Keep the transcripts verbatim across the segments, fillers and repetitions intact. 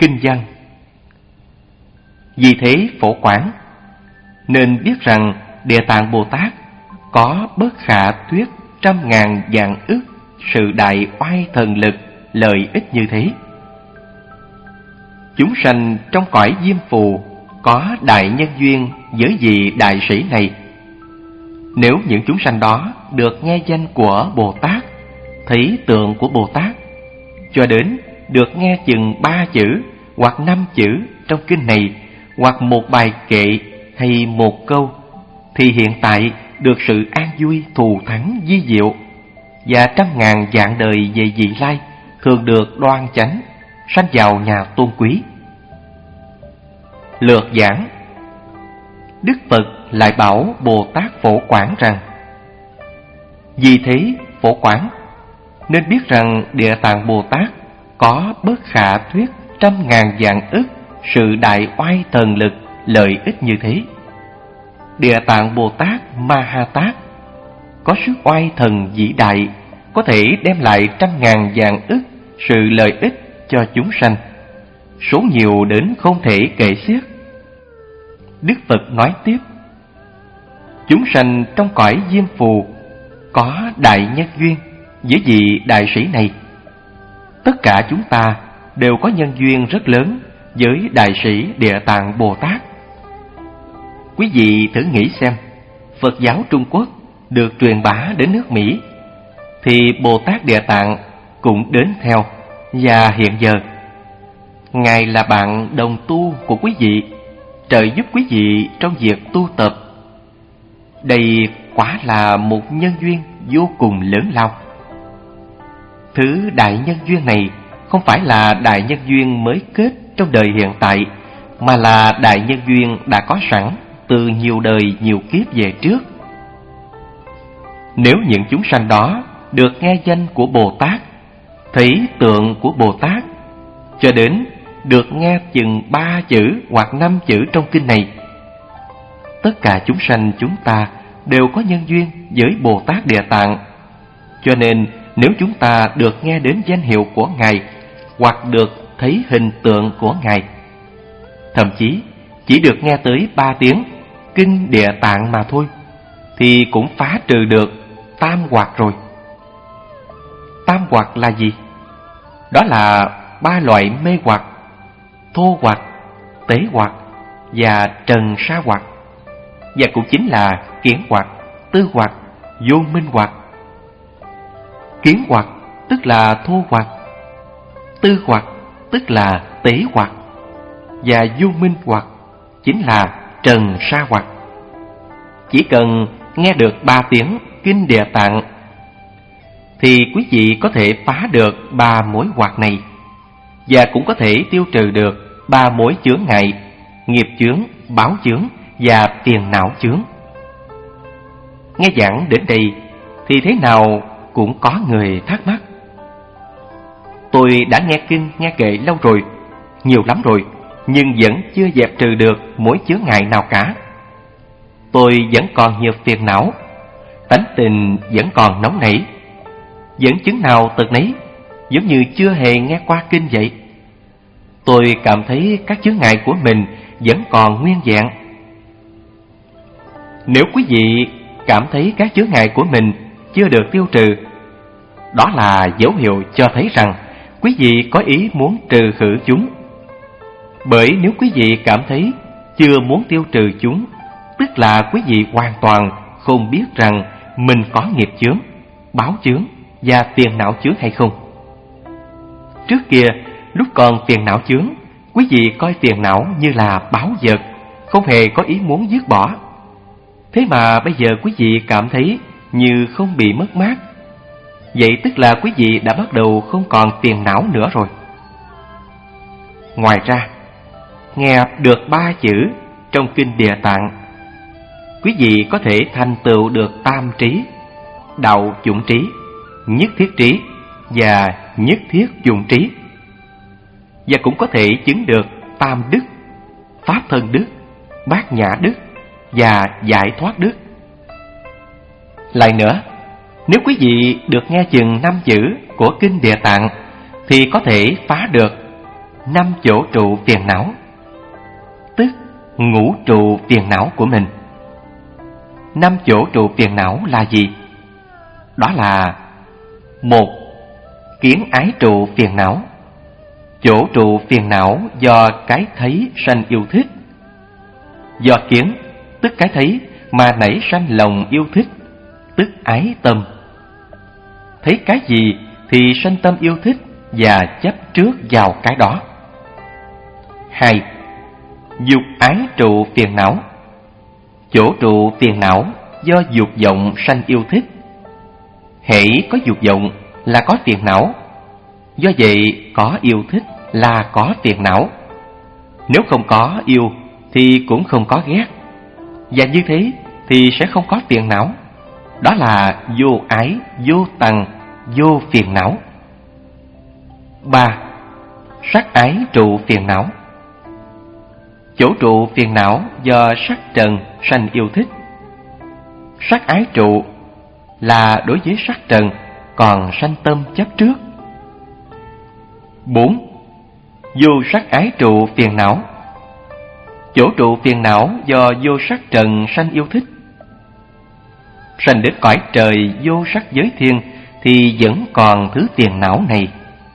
kinh văn. Vì thế phổ quán, nên biết rằng Địa Tạng Bồ Tát có bất khả thuyết trăm ngàn vạn ức sự đại oai thần lực lợi ích như thế. Chúng sanh trong cõi Diêm Phù có đại nhân duyên với vị đại sĩ này. Nếu những chúng sanh đó được nghe danh của Bồ Tát, thấy tượng của Bồ Tát, cho đến được nghe chừng ba chữ hoặc năm chữ trong kinh này, hoặc một bài kệ hay một câu, thì hiện tại được sự an vui thù thắng vi diệu, và trăm ngàn vạn đời về vị lai thường được đoan chánh, sanh vào nhà tôn quý. Lược giảng, Đức Phật lại bảo Bồ Tát Phổ Quán rằng: vì thế Phổ Quán, nên biết rằng Địa Tạng Bồ Tát có bất khả thuyết trăm ngàn vạn ức sự đại oai thần lực lợi ích như thế. Địa Tạng Bồ Tát Ma Ha Tát có sức oai thần vĩ đại, có thể đem lại trăm ngàn vạn ức sự lợi ích cho chúng sanh, số nhiều đến không thể kể xiết. Đức Phật nói tiếp: chúng sanh trong cõi Diêm Phù có đại nhân duyên với vị đại sĩ này. Tất cả chúng ta đều có nhân duyên rất lớn với đại sĩ Địa Tạng Bồ Tát. Quý vị thử nghĩ xem, Phật giáo Trung Quốc được truyền bá đến nước Mỹ, thì Bồ Tát Địa Tạng cũng đến theo, và hiện giờ Ngài là bạn đồng tu của quý vị, trợ giúp quý vị trong việc tu tập. Đây quả là một nhân duyên vô cùng lớn lao. Thứ đại nhân duyên này không phải là đại nhân duyên mới kết trong đời hiện tại, mà là đại nhân duyên đã có sẵn từ nhiều đời nhiều kiếp về trước. Nếu những chúng sanh đó được nghe danh của Bồ Tát, thấy tượng của Bồ Tát, cho đến được nghe chừng ba chữ hoặc năm chữ trong kinh này, tất cả chúng sanh chúng ta đều có nhân duyên với Bồ Tát Địa Tạng. Cho nên nếu chúng ta được nghe đến danh hiệu của Ngài, hoặc được thấy hình tượng của Ngài, thậm chí chỉ được nghe tới ba tiếng kinh Địa Tạng mà thôi, thì cũng phá trừ được tam hoặc rồi. Tam hoặc là gì? Đó là ba loại mê hoặc: thô hoặc, tế hoặc và trần sa hoặc, và cũng chính là kiến hoặc, tư hoặc, vô minh hoặc. Kiến hoặc tức là thô hoặc, tư hoặc tức là tế hoặc, và vô minh hoặc chính là trần sa hoặc. Chỉ cần nghe được ba tiếng kinh Địa Tạng thì quý vị có thể phá được ba mối hoặc này, và cũng có thể tiêu trừ được ba mối chướng ngại: nghiệp chướng, báo chướng và phiền não chướng. Nghe giảng đến đây thì thế nào cũng có người thắc mắc: tôi đã nghe kinh nghe kệ lâu rồi, nhiều lắm rồi, nhưng vẫn chưa dẹp trừ được mối chướng ngại nào cả. Tôi vẫn còn nhiều phiền não, tánh tình vẫn còn nóng nảy, vẫn chứng nào tật nấy, giống như chưa hề nghe qua kinh vậy. Tôi cảm thấy các chướng ngại của mình vẫn còn nguyên vẹn. Nếu quý vị cảm thấy các chướng ngại của mình chưa được tiêu trừ, đó là dấu hiệu cho thấy rằng quý vị có ý muốn trừ khử chúng. Bởi nếu quý vị cảm thấy chưa muốn tiêu trừ chúng, tức là quý vị hoàn toàn không biết rằng mình có nghiệp chướng, báo chướng và phiền não chướng hay không. Trước kia, lúc còn phiền não chướng, quý vị coi phiền não như là báu vật, không hề có ý muốn dứt bỏ. Thế mà bây giờ quý vị cảm thấy như không bị mất mát, vậy tức là quý vị đã bắt đầu không còn phiền não nữa rồi. Ngoài ra, nghe được ba chữ trong kinh Địa Tạng, quý vị có thể thành tựu được tam trí: đạo chủng trí, nhất thiết trí và nhất thiết chủng trí, và cũng có thể chứng được tam đức: pháp thân đức, bát nhã đức và giải thoát đức. Lại nữa, nếu quý vị được nghe chừng năm chữ của kinh Địa Tạng thì có thể phá được năm chỗ trụ phiền não, tức ngũ trụ phiền não của mình. Năm chỗ trụ phiền não là gì? Đó là: một. Kiến ái trụ phiền não. Chỗ trụ phiền não do cái thấy sanh yêu thích. Do kiến, tức cái thấy, mà nảy sanh lòng yêu thích, tức ái tâm. Thấy cái gì thì sanh tâm yêu thích và chấp trước vào cái đó. Hai. Dục ái trụ phiền não. Chỗ trụ phiền não do dục vọng sanh yêu thích. Hễ có dục vọng là có phiền não. Do vậy có yêu thích là có phiền não. Nếu không có yêu thì cũng không có ghét, và như thế thì sẽ không có phiền não. Đó là vô ái, vô tầng, vô phiền não. Ba. Sắc ái trụ phiền não. Chỗ trụ phiền não do sắc trần sanh yêu thích. Sắc ái trụ là đối với sắc trần, còn sanh tâm chấp trước. Bốn. Vô sắc ái trụ phiền não. Chỗ trụ phiền não do vô sắc trần sanh yêu thích. Sanh đến cõi trời vô sắc giới thiên thì vẫn còn thứ phiền não này.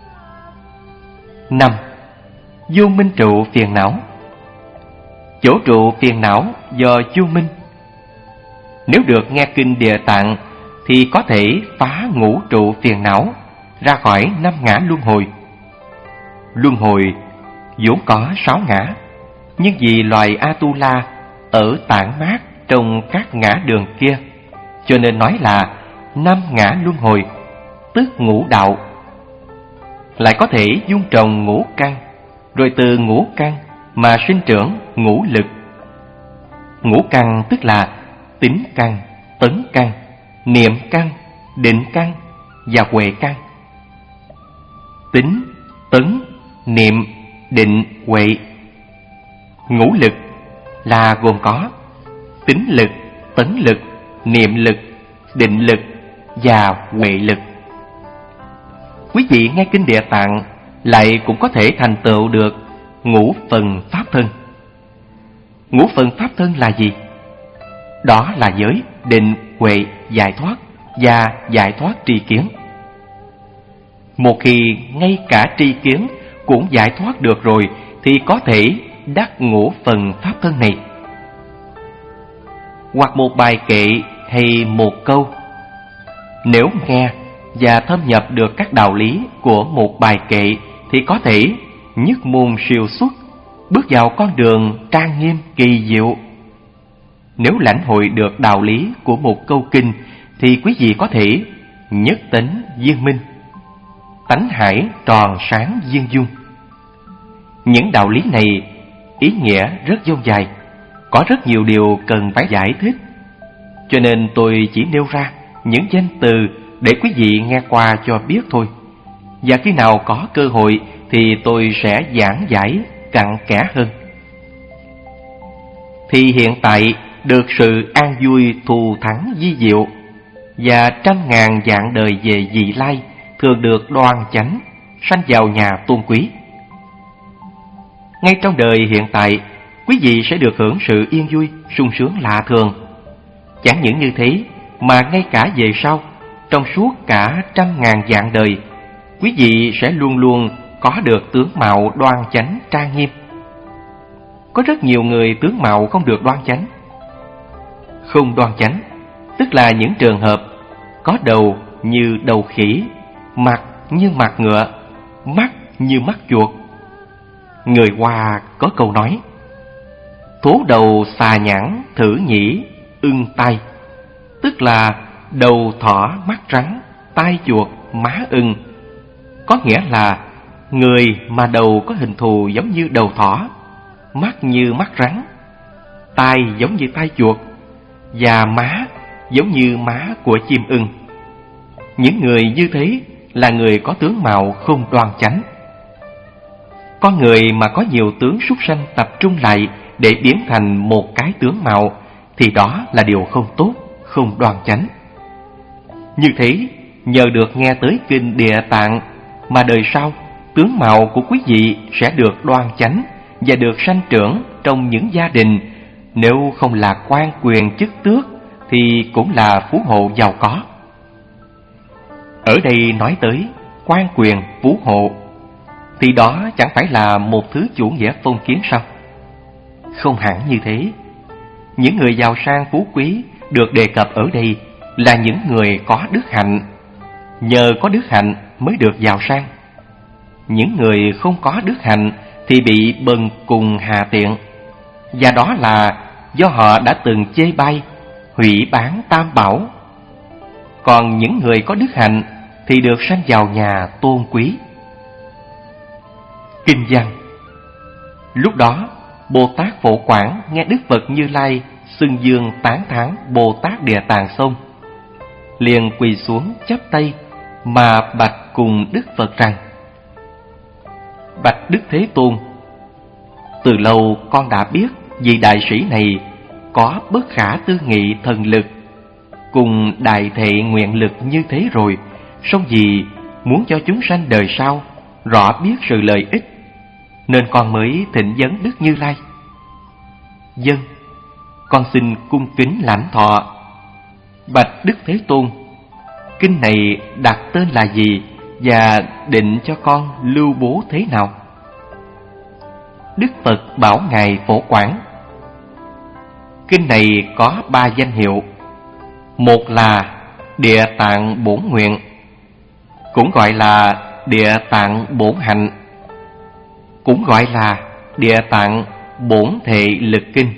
Năm. Vô minh trụ phiền não. Chỗ trụ phiền não do vô minh. Nếu được nghe kinh Địa Tạng thì có thể phá ngũ trụ phiền não, ra khỏi năm ngã luân hồi. Luân hồi vốn có sáu ngã, nhưng vì loài Atula ở tản mát trong các ngã đường kia, cho nên nói là năm ngã luân hồi, tức ngũ đạo. Lại có thể dung trồng ngũ căn, rồi từ ngũ căn mà sinh trưởng ngũ lực. Ngũ căn tức là tính căn, tấn căn, niệm căn, định căn và huệ căn. Tính, tấn, niệm, định, huệ. Ngũ lực là gồm có tính lực, tấn lực, niệm lực, định lực và huệ lực. Quý vị nghe kinh Địa Tạng lại cũng có thể thành tựu được ngũ phần pháp thân. Ngũ phần pháp thân là gì? Đó là giới, định, huệ, giải thoát và giải thoát tri kiến. Một khi ngay cả tri kiến cũng giải thoát được rồi thì có thể đắc ngũ phần pháp thân này. Hoặc một bài kệ hay một câu, nếu nghe và thâm nhập được các đạo lý của một bài kệ thì có thể nhất môn siêu xuất, bước vào con đường trang nghiêm kỳ diệu. Nếu lãnh hội được đạo lý của một câu kinh thì quý vị có thể nhất tính viên minh, tánh hải tròn sáng viên dung. Những đạo lý này ý nghĩa rất dông dài, có rất nhiều điều cần phải giải thích, cho nên tôi chỉ nêu ra những danh từ để quý vị nghe qua cho biết thôi. Và khi nào có cơ hội thì tôi sẽ giảng giải cặn kẽ hơn. Thì hiện tại được sự an vui thù thắng vi diệu, và trăm ngàn vạn đời về vị lai thường được đoan chánh, sanh vào nhà tôn quý. Ngay trong đời hiện tại, quý vị sẽ được hưởng sự yên vui, sung sướng lạ thường. Chẳng những như thế, mà ngay cả về sau, trong suốt cả trăm ngàn vạn đời, quý vị sẽ luôn luôn có được tướng mạo đoan chánh trang nghiêm. Có rất nhiều người tướng mạo không được đoan chánh. Không đoan chánh tức là những trường hợp có đầu như đầu khỉ, mặt như mặt ngựa, mắt như mắt chuột. Người Hoa có câu nói: thố đầu xà nhãn thử nhĩ ưng tai, tức là đầu thỏ mắt rắn, tai chuột má ưng. Có nghĩa là người mà đầu có hình thù giống như đầu thỏ, mắt như mắt rắn, tai giống như tai chuột, và má giống như má của chim ưng. Những người như thế là người có tướng mạo không đoan chánh. Con người mà có nhiều tướng súc sanh tập trung lại để biến thành một cái tướng mạo thì đó là điều không tốt, không đoan chánh. Như thế, nhờ được nghe tới kinh Địa Tạng mà đời sau tướng mạo của quý vị sẽ được đoan chánh và được sanh trưởng trong những gia đình, nếu không là quan quyền chức tước thì cũng là phú hộ giàu có. Ở đây nói tới quan quyền phú hộ thì đó chẳng phải là một thứ chủ nghĩa phong kiến sao? Không hẳn như thế. Những người giàu sang phú quý được đề cập ở đây là những người có đức hạnh. Nhờ có đức hạnh mới được giàu sang. Những người không có đức hạnh thì bị bần cùng hà tiện, và đó là do họ đã từng chê bai, hủy bán tam bảo. Còn những người có đức hạnh thì được sanh vào nhà tôn quý. Kinh văn. Lúc đó Bồ Tát Phổ Quảng nghe Đức Phật Như Lai xưng dương tán thán Bồ Tát Địa Tạng Sông, liền quỳ xuống chắp tay mà bạch cùng Đức Phật rằng: Bạch Đức Thế Tôn, từ lâu con đã biết vị đại sĩ này có bất khả tư nghị thần lực cùng đại thệ nguyện lực như thế rồi, song vì muốn cho chúng sanh đời sau rõ biết sự lợi ích, nên con mới thỉnh vấn Đức Như Lai. Vâng, con xin cung kính lãnh thọ. Bạch Đức Thế Tôn, kinh này đặt tên là gì và định cho con lưu bố thế nào? Đức Phật bảo ngài Phổ Quảng: Kinh này có ba danh hiệu. Một là Địa Tạng Bổn Nguyện, cũng gọi là Địa Tạng Bổn Hạnh, cũng gọi là Địa Tạng Bổn Thệ Lực Kinh.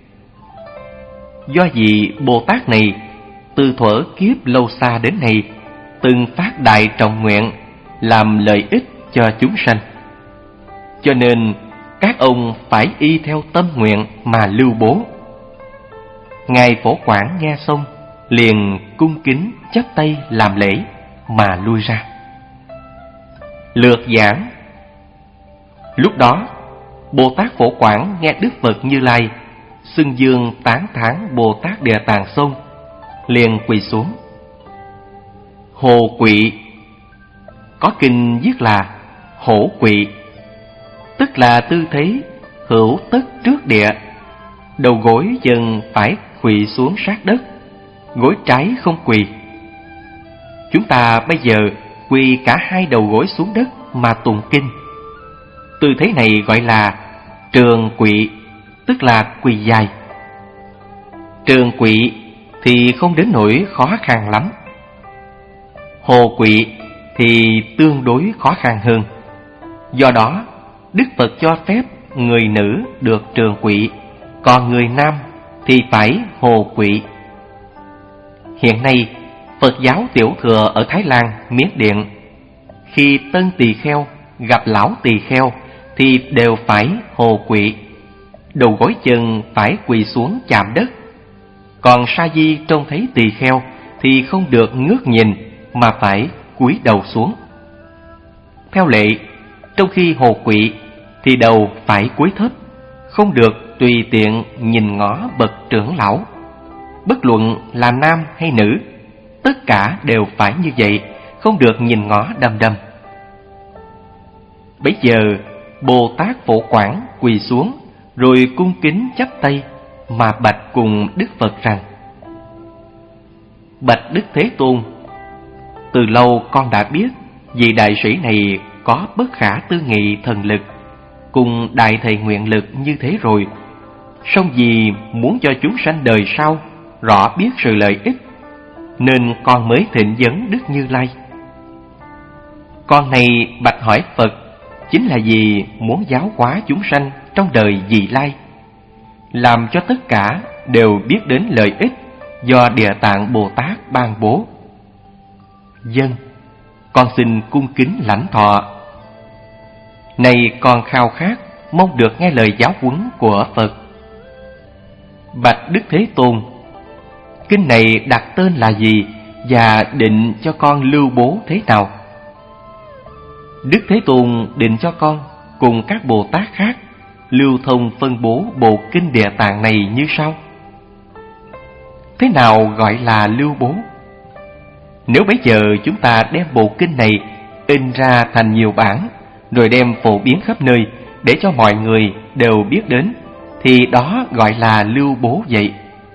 Do vì Bồ Tát này từ thuở kiếp lâu xa đến nay từng phát đại trọng nguyện làm lợi ích cho chúng sanh, cho nên các ông phải y theo tâm nguyện mà lưu bố. Ngài Phổ Quảng nghe xong liền cung kính chắp tay làm lễ mà lui ra. Lược giảng. Lúc đó Bồ Tát Phổ Quảng nghe Đức Phật Như Lai xưng dương tán thán Bồ Tát Địa Tạng Sông, liền quỳ xuống. Hồ quỵ, có kinh viết là hổ quỵ, tức là tư thế hữu tất trước địa, đầu gối chân phải quỳ xuống sát đất, gối trái không quỳ. Chúng ta bây giờ quỳ cả hai đầu gối xuống đất mà tụng kinh. Tư thế này gọi là trường quỵ, tức là quỳ dài. Trường quỵ thì không đến nỗi khó khăn lắm. Hồ quỵ thì tương đối khó khăn hơn. Do đó Đức Phật cho phép người nữ được trường quỵ, còn người nam thì phải hồ quỵ. Hiện nay Phật giáo tiểu thừa ở Thái Lan, Miến Điện, khi tân tỳ kheo gặp lão tỳ kheo thì đều phải hồ quỵ, đầu gối chân phải quỳ xuống chạm đất. Còn sa di trông thấy tỳ kheo thì không được ngước nhìn mà phải cúi đầu xuống. Theo lệ, trong khi hồ quỵ thì đầu phải cúi thấp, không được tùy tiện nhìn ngó bậc trưởng lão. Bất luận là nam hay nữ, tất cả đều phải như vậy, không được nhìn ngó đăm đăm. Bấy giờ Bồ Tát Phổ Quảng quỳ xuống, rồi cung kính chắp tay mà bạch cùng Đức Phật rằng: Bạch Đức Thế Tôn, từ lâu con đã biết vị đại sĩ này có bất khả tư nghị thần lực cùng đại thầy nguyện lực như thế rồi, song vì muốn cho chúng sanh đời sau rõ biết sự lợi ích, nên con mới thỉnh vấn Đức Như Lai. Con này bạch hỏi Phật chính là vì muốn giáo hóa chúng sanh trong đời vị lai, làm cho tất cả đều biết đến lợi ích do Địa Tạng Bồ Tát ban bố. Vâng, con xin cung kính lãnh thọ. Này con khao khát mong được nghe lời giáo huấn của Phật. Bạch Đức Thế Tôn, kinh này đặt tên là gì và định cho con lưu bố thế nào? Đức Thế Tôn định cho con cùng các Bồ Tát khác lưu thông phân bố bộ kinh Địa Tạng này như sau. Thế nào gọi là lưu bố? Nếu bây giờ chúng ta đem bộ kinh này in ra thành nhiều bản, rồi đem phổ biến khắp nơi để cho mọi người đều biết đến, thì đó gọi là lưu bố vậy.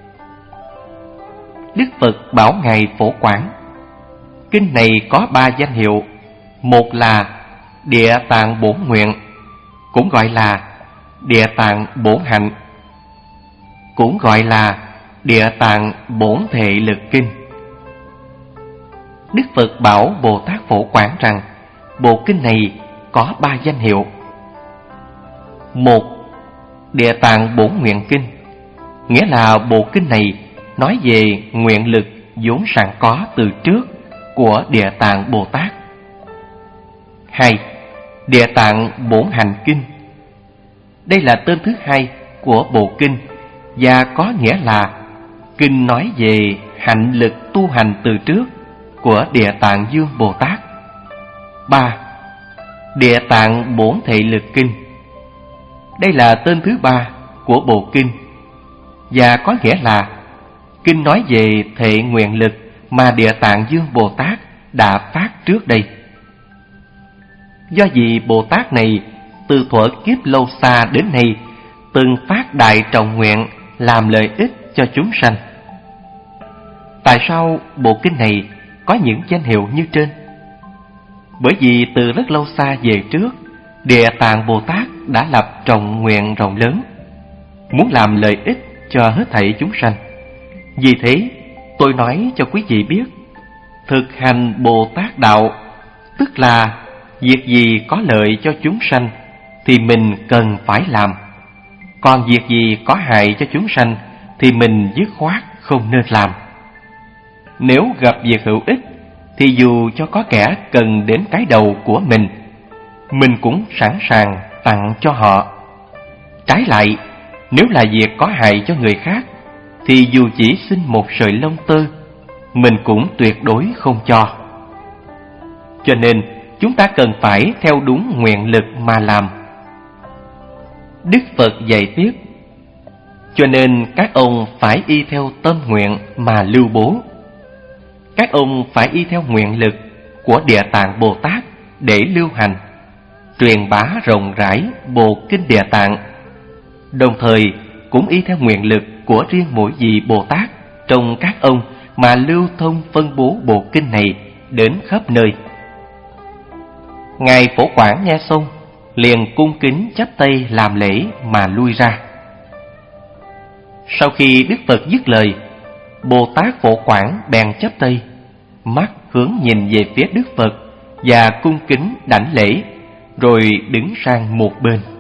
Đức Phật bảo Ngài Phổ Quảng. Kinh này có ba danh hiệu. Một là Địa Tạng Bổn Nguyện, cũng gọi là Địa Tạng Bổn Hạnh, cũng gọi là Địa Tạng Bổn Thệ Lực Kinh. Đức Phật bảo Bồ Tát Phổ Quảng rằng bộ kinh này có ba danh hiệu. Một, Địa Tạng Bổn Nguyện Kinh, nghĩa là bộ kinh này nói về nguyện lực vốn sẵn có từ trước của Địa Tạng Bồ Tát. Hai, Địa Tạng Bổn Hạnh Kinh. Đây là tên thứ hai của bộ kinh và có nghĩa là kinh nói về hạnh lực tu hành từ trước của Địa Tạng Dương Bồ Tát. Ba, Địa Tạng Bổn Thệ Lực Kinh. Đây là tên thứ ba của bộ kinh và có nghĩa là kinh nói về thệ nguyện lực mà Địa Tạng Dương Bồ Tát đã phát trước đây. Do vì Bồ Tát này từ thuở kiếp lâu xa đến nay từng phát đại trọng nguyện làm lợi ích cho chúng sanh. Tại sao bộ kinh này có những danh hiệu như trên? Bởi vì từ rất lâu xa về trước, Địa Tạng Bồ Tát đã lập trọng nguyện rộng lớn, muốn làm lợi ích cho hết thảy chúng sanh. Vì thế, tôi nói cho quý vị biết, thực hành Bồ Tát Đạo, tức là việc gì có lợi cho chúng sanh thì mình cần phải làm, còn việc gì có hại cho chúng sanh thì mình dứt khoát không nên làm. Nếu gặp việc hữu ích thì dù cho có kẻ cần đến cái đầu của mình, mình cũng sẵn sàng tặng cho họ. Trái lại, nếu là việc có hại cho người khác thì dù chỉ xin một sợi lông tơ, mình cũng tuyệt đối không cho. Cho nên chúng ta cần phải theo đúng nguyện lực mà làm. Đức Phật dạy tiếp, cho nên các ông phải y theo tâm nguyện mà lưu bố. Các ông phải y theo nguyện lực của Địa Tạng Bồ Tát để lưu hành, truyền bá rộng rãi bộ kinh Địa Tạng, đồng thời cũng y theo nguyện lực của riêng mỗi vị Bồ Tát trong các ông mà lưu thông phân bố bộ kinh này đến khắp nơi. Ngài Phổ Quảng nghe xong liền cung kính chắp tay làm lễ mà lui ra. Sau khi Đức Phật dứt lời, Bồ Tát Phổ Quảng bèn chắp tay, mắt hướng nhìn về phía Đức Phật và cung kính đảnh lễ, rồi đứng sang một bên.